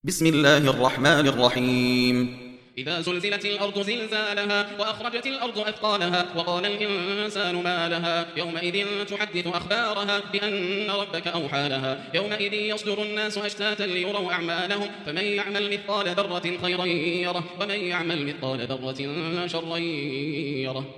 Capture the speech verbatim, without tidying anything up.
بسم الله الرحمن الرحيم إذا زلزلت الأرض زلزالها وأخرجت الأرض أثقالها وقال الإنسان ما لها يومئذ تحدث أخبارها بأن ربك أوحى لها يومئذ يصدر الناس أشتاتا ليروا أعمالهم فمن يعمل مثقال ذرة خيرا يره ومن يعمل مثقال ذرة شرا يره.